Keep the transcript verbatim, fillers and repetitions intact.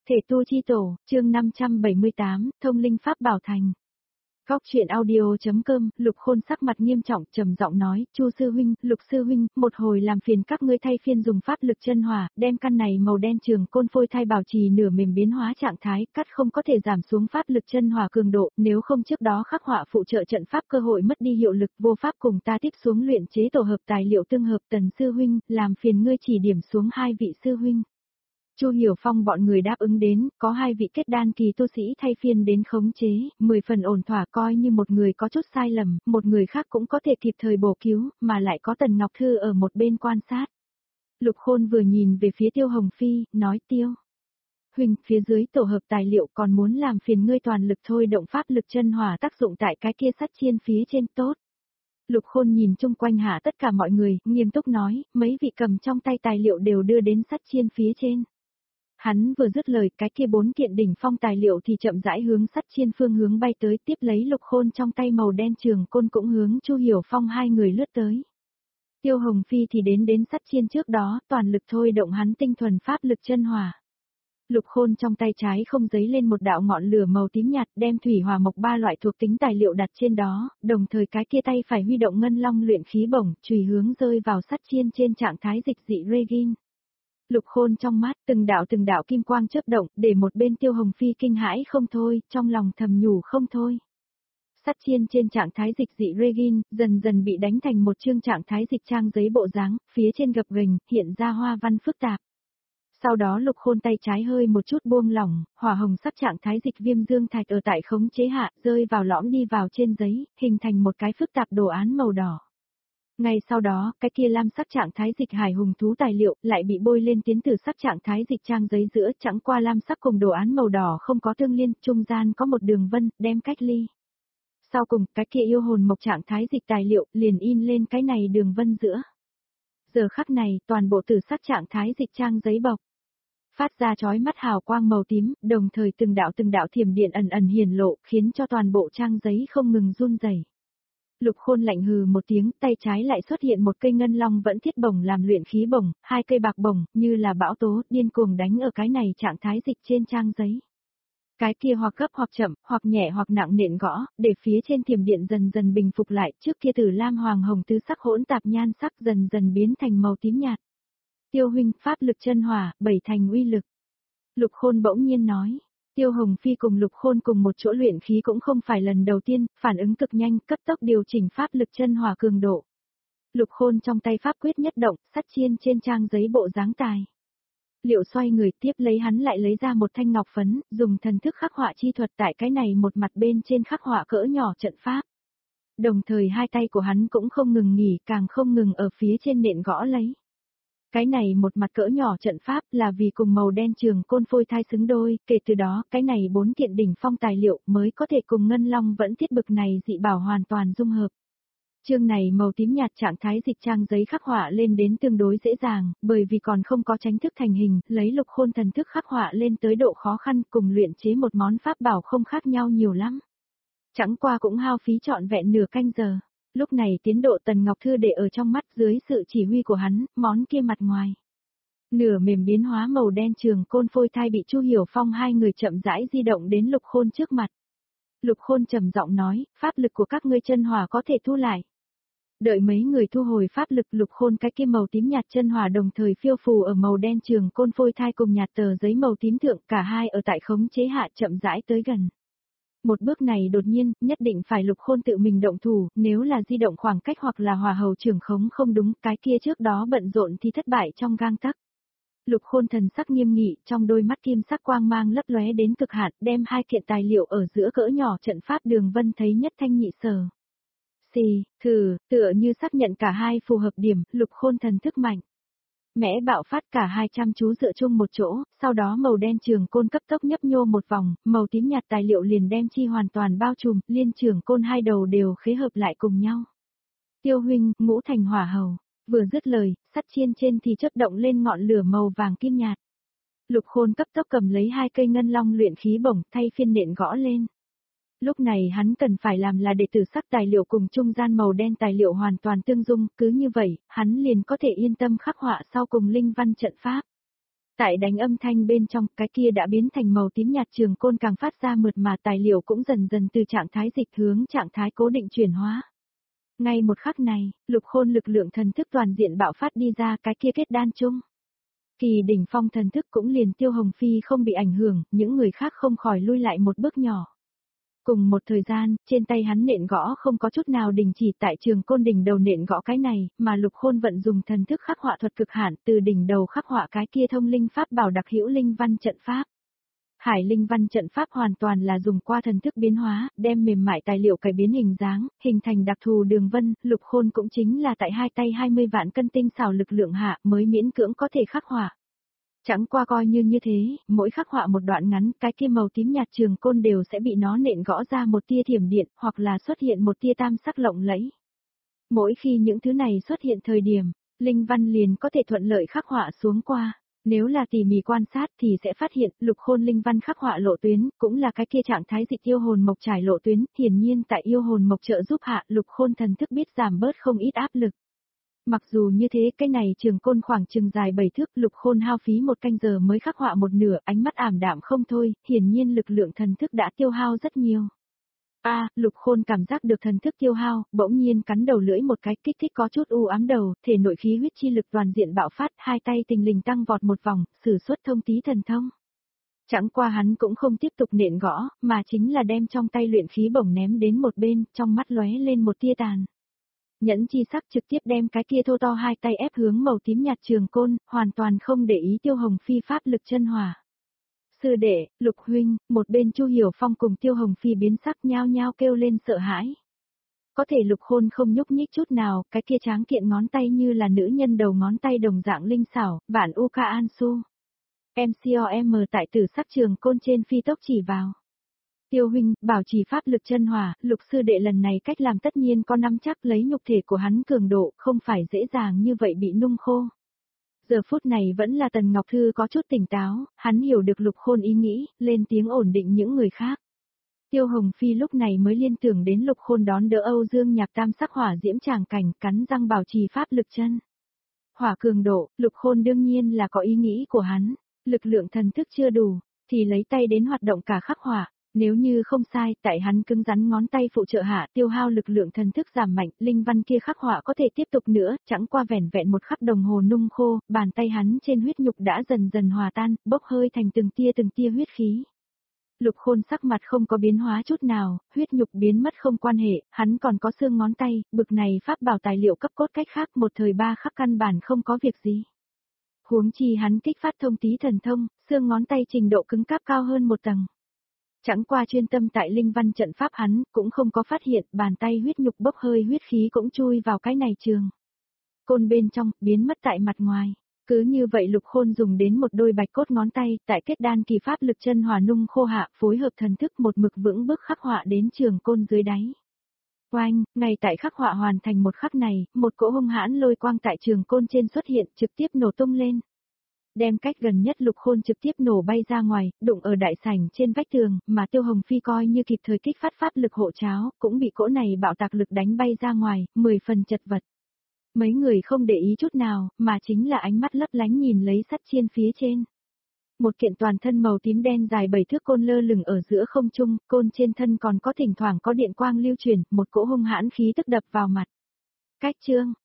Thể tu chi tổ, chương năm trăm bảy mươi tám, thông linh pháp bảo thành. Góc truyện audio.com, Lục Khôn sắc mặt nghiêm trọng, trầm giọng nói, Chu sư huynh, Lục sư huynh, một hồi làm phiền các ngươi thay phiên dùng pháp lực chân hỏa, đem căn này màu đen trường côn phôi thai bảo trì nửa mềm biến hóa trạng thái, cắt không có thể giảm xuống pháp lực chân hỏa cường độ, nếu không trước đó khắc họa phụ trợ trận pháp cơ hội mất đi hiệu lực, vô pháp cùng ta tiếp xuống luyện chế tổ hợp tài liệu tương hợp. Tần sư huynh, làm phiền ngươi chỉ điểm xuống hai vị sư huynh. Chu Hiểu Phong bọn người đáp ứng đến, có hai vị kết đan kỳ tu sĩ thay phiên đến khống chế, mười phần ổn thỏa, coi như một người có chút sai lầm, một người khác cũng có thể kịp thời bổ cứu, mà lại có Tần Ngọc Thư ở một bên quan sát. Lục Khôn vừa nhìn về phía Tiêu Hồng Phi, nói Tiêu huynh, phía dưới tổ hợp tài liệu còn muốn làm phiền ngươi toàn lực thôi động pháp lực chân hỏa tác dụng tại cái kia sắt chiên phía trên tốt. Lục Khôn nhìn chung quanh hạ tất cả mọi người, nghiêm túc nói, mấy vị cầm trong tay tài liệu đều đưa đến sắt chiên phía trên. Hắn vừa dứt lời, cái kia bốn kiện đỉnh phong tài liệu thì chậm rãi hướng sắt chiên phương hướng bay tới, tiếp lấy Lục Khôn trong tay màu đen trường côn cũng hướng Chu Hiểu Phong hai người lướt tới. Tiêu Hồng Phi thì đến đến sắt chiên trước đó, toàn lực thôi động hắn tinh thuần pháp lực chân hỏa. Lục Khôn trong tay trái không giấy lên một đạo ngọn lửa màu tím nhạt, đem thủy hỏa mộc ba loại thuộc tính tài liệu đặt trên đó, đồng thời cái kia tay phải huy động ngân long luyện khí bổng, chùy hướng rơi vào sắt chiên trên trạng thái dịch dị Regin. Lục Khôn trong mắt, từng đạo từng đạo kim quang chớp động, để một bên Tiêu Hồng Phi kinh hãi không thôi, trong lòng thầm nhủ không thôi. Sắt chiên trên trạng thái dịch dị Regin, dần dần bị đánh thành một chương trạng thái dịch trang giấy bộ dáng, phía trên gập ghềnh, hiện ra hoa văn phức tạp. Sau đó Lục Khôn tay trái hơi một chút buông lỏng, hỏa hồng sắc trạng thái dịch viêm dương thạch ở tại khống chế hạ, rơi vào lõm đi vào trên giấy, hình thành một cái phức tạp đồ án màu đỏ. Ngay sau đó, cái kia lam sắc trạng thái dịch hải hùng thú tài liệu lại bị bôi lên tiến từ sắc trạng thái dịch trang giấy giữa, chẳng qua lam sắc cùng đồ án màu đỏ không có tương liên, trung gian có một đường vân, đem cách ly. Sau cùng, cái kia yêu hồn mộc trạng thái dịch tài liệu liền in lên cái này đường vân giữa. Giờ khắc này, toàn bộ từ sắc trạng thái dịch trang giấy bọc phát ra chói mắt hào quang màu tím, đồng thời từng đạo từng đạo thiểm điện ẩn ẩn hiển lộ, khiến cho toàn bộ trang giấy không ngừng run rẩy. Lục Khôn lạnh hừ một tiếng, tay trái lại xuất hiện một cây ngân long vẫn thiết bổng làm luyện khí bổng, hai cây bạc bổng, như là bão tố, điên cuồng đánh ở cái này trạng thái dịch trên trang giấy. Cái kia hoặc gấp hoặc chậm, hoặc nhẹ hoặc nặng nện gõ, để phía trên thiểm điện dần dần bình phục lại, trước kia từ lam hoàng hồng tứ sắc hỗn tạp nhan sắc dần dần biến thành màu tím nhạt. Tiêu huynh, pháp lực chân hỏa, bảy thành uy lực. Lục Khôn bỗng nhiên nói. Tiêu Hồng Phi cùng Lục Khôn cùng một chỗ luyện khí cũng không phải lần đầu tiên, phản ứng cực nhanh, cấp tốc điều chỉnh pháp lực chân hỏa cường độ. Lục Khôn trong tay pháp quyết nhất động, sắt chiên trên trang giấy bộ dáng tài liệu xoay người, tiếp lấy hắn lại lấy ra một thanh ngọc phấn, dùng thần thức khắc họa chi thuật tại cái này một mặt bên trên khắc họa cỡ nhỏ trận pháp. Đồng thời hai tay của hắn cũng không ngừng nghỉ, càng không ngừng ở phía trên nện gõ lấy. Cái này một mặt cỡ nhỏ trận pháp là vì cùng màu đen trường côn phôi thai xứng đôi, kể từ đó, cái này bốn kiện đỉnh phong tài liệu mới có thể cùng ngân long vẫn thiết bực này dị bảo hoàn toàn dung hợp. Chương này màu tím nhạt trạng thái dịch trang giấy khắc họa lên đến tương đối dễ dàng, bởi vì còn không có tránh thức thành hình, lấy Lục Khôn thần thức khắc họa lên tới độ khó khăn, cùng luyện chế một món pháp bảo không khác nhau nhiều lắm. Chẳng qua cũng hao phí trọn vẹn nửa canh giờ. Lúc này tiến độ Tần Ngọc Thư để ở trong mắt, dưới sự chỉ huy của hắn, món kia mặt ngoài. Nửa mềm biến hóa màu đen trường côn phôi thai bị Chu Hiểu Phong hai người chậm rãi di động đến Lục Khôn trước mặt. Lục Khôn trầm giọng nói, pháp lực của các ngươi chân hỏa có thể thu lại. Đợi mấy người thu hồi pháp lực, Lục Khôn cái kia màu tím nhạt chân hỏa đồng thời phiêu phù ở màu đen trường côn phôi thai cùng nhạt tờ giấy màu tím thượng, cả hai ở tại khống chế hạ chậm rãi tới gần. Một bước này đột nhiên, nhất định phải Lục Khôn tự mình động thủ, nếu là di động khoảng cách hoặc là hòa hầu trưởng khống không đúng, cái kia trước đó bận rộn thì thất bại trong gang tấc. Lục Khôn thần sắc nghiêm nghị, trong đôi mắt kim sắc quang mang lấp lóe đến cực hạn, đem hai kiện tài liệu ở giữa cỡ nhỏ trận pháp đường vân thấy nhất thanh nhị sở. Xì, thử, tựa như xác nhận cả hai phù hợp điểm, Lục Khôn thần thức mạnh. Mẽ bạo phát, cả hai chăm chú dựa chung một chỗ, sau đó màu đen trường côn cấp tốc nhấp nhô một vòng, màu tím nhạt tài liệu liền đem chi hoàn toàn bao trùm, liên trường côn hai đầu đều khế hợp lại cùng nhau. Tiêu huynh, ngũ thành hỏa hầu, vừa dứt lời, sắt chiên trên thì chớp động lên ngọn lửa màu vàng kim nhạt. Lục Khôn cấp tốc cầm lấy hai cây ngân long luyện khí bổng, thay phiên nện gõ lên. Lúc này hắn cần phải làm là để tử sắc tài liệu cùng trung gian màu đen tài liệu hoàn toàn tương dung, cứ như vậy, hắn liền có thể yên tâm khắc họa sau cùng linh văn trận pháp. Tại đánh âm thanh bên trong, cái kia đã biến thành màu tím nhạt trường côn càng phát ra mượt mà tài liệu cũng dần dần từ trạng thái dịch hướng trạng thái cố định chuyển hóa. Ngay một khắc này, Lục Khôn lực lượng thần thức toàn diện bạo phát đi ra cái kia kết đan chung. Kỳ đỉnh phong thần thức cũng liền Tiêu Hồng Phi không bị ảnh hưởng, những người khác không khỏi lui lại một bước nhỏ. Cùng một thời gian, trên tay hắn nện gõ không có chút nào đình chỉ tại trường côn đỉnh đầu nện gõ cái này, mà Lục Khôn vận dùng thần thức khắc họa thuật cực hạn từ đỉnh đầu khắc họa cái kia thông linh pháp bảo đặc hữu linh văn trận pháp. Hải linh văn trận pháp hoàn toàn là dùng qua thần thức biến hóa, đem mềm mại tài liệu cải biến hình dáng, hình thành đặc thù đường vân, Lục Khôn cũng chính là tại hai tay hai mươi vạn cân tinh xảo lực lượng hạ mới miễn cưỡng có thể khắc họa. Chẳng qua coi như như thế, mỗi khắc họa một đoạn ngắn, cái kia màu tím nhạt trường côn đều sẽ bị nó nện gõ ra một tia thiểm điện, hoặc là xuất hiện một tia tam sắc lộng lẫy. Mỗi khi những thứ này xuất hiện thời điểm, linh văn liền có thể thuận lợi khắc họa xuống qua. Nếu là tỉ mỉ quan sát thì sẽ phát hiện, Lục Khôn linh văn khắc họa lộ tuyến, cũng là cái kia trạng thái dịch yêu hồn mộc trải lộ tuyến, hiển nhiên tại yêu hồn mộc trợ giúp hạ, Lục Khôn thần thức biết giảm bớt không ít áp lực. Mặc dù như thế, cái này trường côn khoảng chừng dài bảy thước, Lục Khôn hao phí một canh giờ mới khắc họa một nửa, ánh mắt ảm đạm không thôi, hiển nhiên lực lượng thần thức đã tiêu hao rất nhiều. A, à, Lục Khôn cảm giác được thần thức tiêu hao, bỗng nhiên cắn đầu lưỡi một cái, kích thích có chút u ám đầu, thể nội khí huyết chi lực toàn diện bạo phát, hai tay tình lình tăng vọt một vòng, sử xuất thông tí thần thông. Chẳng qua hắn cũng không tiếp tục nện gõ, mà chính là đem trong tay luyện khí bổng ném đến một bên, trong mắt lóe lên một tia tàn. Nhẫn chi sắc trực tiếp đem cái kia thô to hai tay ép hướng màu tím nhạt trường côn, hoàn toàn không để ý Tiêu Hồng Phi pháp lực chân hỏa. Sư đệ, Lục huynh, một bên Chu Hiểu Phong cùng Tiêu Hồng Phi biến sắc nhao nhao kêu lên sợ hãi. Có thể Lục Khôn không nhúc nhích chút nào, cái kia tráng kiện ngón tay như là nữ nhân đầu ngón tay đồng dạng linh xảo, bản Uka Ansu. em xê o em tại tử sắc trường côn trên phi tốc chỉ vào. Tiêu huynh, bảo trì pháp lực chân hỏa, Lục sư đệ lần này cách làm tất nhiên có nắm chắc lấy nhục thể của hắn cường độ, không phải dễ dàng như vậy bị nung khô. Giờ phút này vẫn là Tần Ngọc Thư có chút tỉnh táo, hắn hiểu được Lục Khôn ý nghĩ, lên tiếng ổn định những người khác. Tiêu Hồng Phi lúc này mới liên tưởng đến Lục Khôn đón đỡ Âu Dương Nhạc tam sắc hỏa diễm tràng cảnh, cắn răng bảo trì pháp lực chân hỏa cường độ, Lục Khôn đương nhiên là có ý nghĩ của hắn, lực lượng thần thức chưa đủ, thì lấy tay đến hoạt động cả khắc hỏa. Nếu như không sai, tại hắn cứng rắn ngón tay phụ trợ hạ, tiêu hao lực lượng thần thức giảm mạnh, linh văn kia khắc họa có thể tiếp tục nữa, chẳng qua vẻn vẹn một khắc đồng hồ nung khô, bàn tay hắn trên huyết nhục đã dần dần hòa tan, bốc hơi thành từng tia từng tia huyết khí. Lục Khôn sắc mặt không có biến hóa chút nào, huyết nhục biến mất không quan hệ, hắn còn có xương ngón tay, bực này pháp bảo tài liệu cấp cốt cách khác một thời ba khắc căn bản không có việc gì. Huống chi hắn kích phát thông tí thần thông, xương ngón tay trình độ cứng cáp cao hơn một tầng. Chẳng qua chuyên tâm tại linh văn trận pháp hắn, cũng không có phát hiện, bàn tay huyết nhục bốc hơi huyết khí cũng chui vào cái này trường côn bên trong, biến mất tại mặt ngoài. Cứ như vậy Lục Khôn dùng đến một đôi bạch cốt ngón tay, tại kết đan kỳ pháp lực chân hỏa nung khô hạ, phối hợp thần thức một mực vững bước khắc họa đến trường côn dưới đáy. Oanh, ngay tại khắc họa hoàn thành một khắc này, một cỗ hung hãn lôi quang tại trường côn trên xuất hiện, trực tiếp nổ tung lên. Đem cách gần nhất Lục Khôn trực tiếp nổ bay ra ngoài, đụng ở đại sảnh trên vách tường, mà Tiêu Hồng Phi coi như kịp thời kích phát pháp lực hộ cháo, cũng bị cỗ này bạo tạc lực đánh bay ra ngoài, mười phần chật vật. Mấy người không để ý chút nào, mà chính là ánh mắt lấp lánh nhìn lấy sắt chiên phía trên. Một kiện toàn thân màu tím đen dài bảy thước côn lơ lửng ở giữa không trung, côn trên thân còn có thỉnh thoảng có điện quang lưu chuyển, một cỗ hung hãn khí tức đập vào mặt. Cách chương